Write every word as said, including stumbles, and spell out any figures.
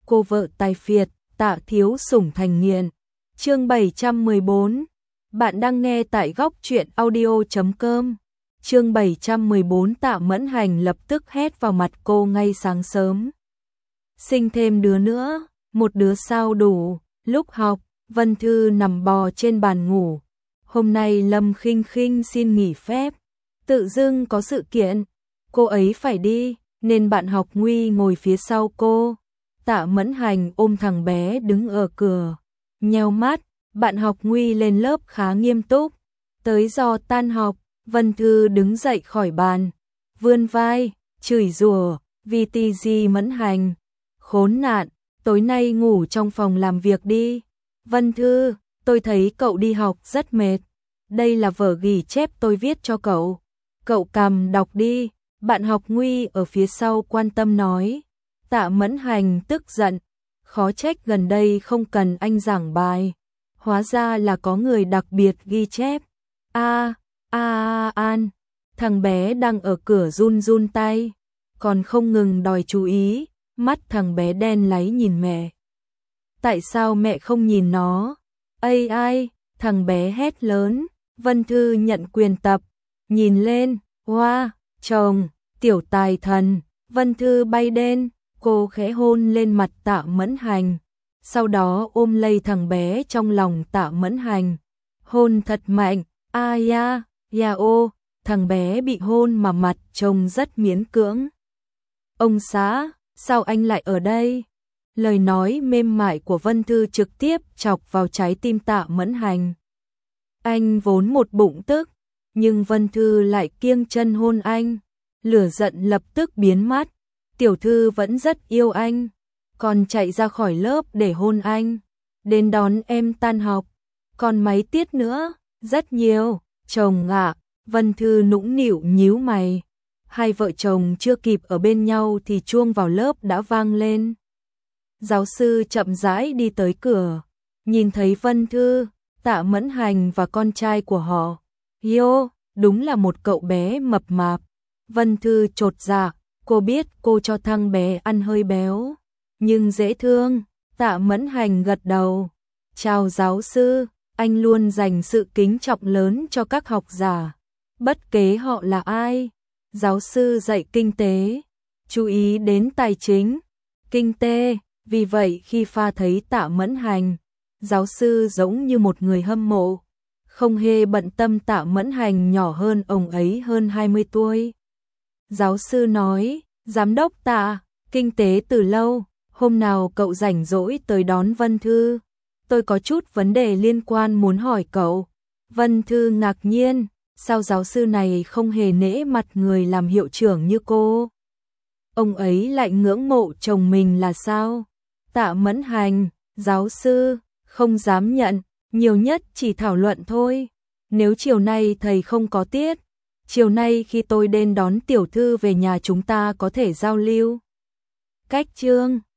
cô vợ tài phiệt, Tạ thiếu sủng thành nghiện. Chương bảy trăm mười bốn. Bạn đang nghe tại góc truyện audio chấm com. Chương bảy trăm mười bốn. Tạ Mẫn Hành lập tức hét vào mặt cô ngay sáng sớm. Sinh thêm đứa nữa, một đứa sao đủ. Lúc học, Vân Thư nằm bò trên bàn ngủ. Hôm nay Lâm Khinh Khinh xin nghỉ phép, tự dưng có sự kiện, cô ấy phải đi, nên bạn học Nguy ngồi phía sau cô. Tạ Mẫn Hành ôm thằng bé đứng ở cửa, nheo mắt. Bạn học Nguy lên lớp khá nghiêm túc. Tới giờ tan học, Vân Thư đứng dậy khỏi bàn, vươn vai, chửi rủa vì tì gì Mẫn Hành. Khốn nạn, tối nay ngủ trong phòng làm việc đi. Vân Thư, tôi thấy cậu đi học rất mệt. Đây là vở ghi chép tôi viết cho cậu. Cậu cầm đọc đi. Bạn học Nguy ở phía sau quan tâm nói. Tạ Mẫn Hành tức giận. Khó trách gần đây không cần anh giảng bài. Hóa ra là có người đặc biệt ghi chép. A, a an. Thằng bé đang ở cửa run run tay, còn không ngừng đòi chú ý. Mắt thằng bé đen láy nhìn mẹ. Tại sao mẹ không nhìn nó? Ây ai, thằng bé hét lớn. Vân Thư nhận quyền tập, nhìn lên, hoa, wow, chồng, tiểu tài thần. Vân Thư bay đen, cô khẽ hôn lên mặt Tạ Mẫn Hành, sau đó ôm lấy thằng bé trong lòng Tạ Mẫn Hành. Hôn thật mạnh, a ya, ya ô, thằng bé bị hôn mà mặt trông rất miễn cưỡng. Ông xã, sao anh lại ở đây? Lời nói mềm mại của Vân Thư trực tiếp chọc vào trái tim Tạ Mẫn Hành. Anh vốn một bụng tức, nhưng Vân Thư lại kiêng chân hôn anh. Lửa giận lập tức biến mất. Tiểu thư vẫn rất yêu anh, còn chạy ra khỏi lớp để hôn anh. Đến đón em tan học, còn mấy tiết nữa, rất nhiều. Chồng ạ, à, Vân Thư nũng nịu nhíu mày. Hai vợ chồng chưa kịp ở bên nhau thì chuông vào lớp đã vang lên. Giáo sư chậm rãi đi tới cửa, nhìn thấy Vân Thư, Tạ Mẫn Hành và con trai của họ. Yo, đúng là một cậu bé mập mạp. Vân Thư chột dạ, cô biết cô cho thằng bé ăn hơi béo, nhưng dễ thương. Tạ Mẫn Hành gật đầu. Chào giáo sư, anh luôn dành sự kính trọng lớn cho các học giả, bất kể họ là ai. Giáo sư dạy kinh tế, chú ý đến tài chính, kinh tế. Vì vậy khi pha thấy Tạ Mẫn Hành, giáo sư giống như một người hâm mộ, không hề bận tâm Tạ Mẫn Hành nhỏ hơn ông ấy hơn hai mươi tuổi. Giáo sư nói, giám đốc Tạ, kinh tế từ lâu, hôm nào cậu rảnh rỗi tới đón Vân Thư. Tôi có chút vấn đề liên quan muốn hỏi cậu. Vân Thư ngạc nhiên, sao giáo sư này không hề nể mặt người làm hiệu trưởng như cô? Ông ấy lại ngưỡng mộ chồng mình là sao? Tạ Mẫn Hành, giáo sư, không dám nhận, nhiều nhất chỉ thảo luận thôi. Nếu chiều nay thầy không có tiết, chiều nay khi tôi đến đón tiểu thư về nhà chúng ta có thể giao lưu. Cách chương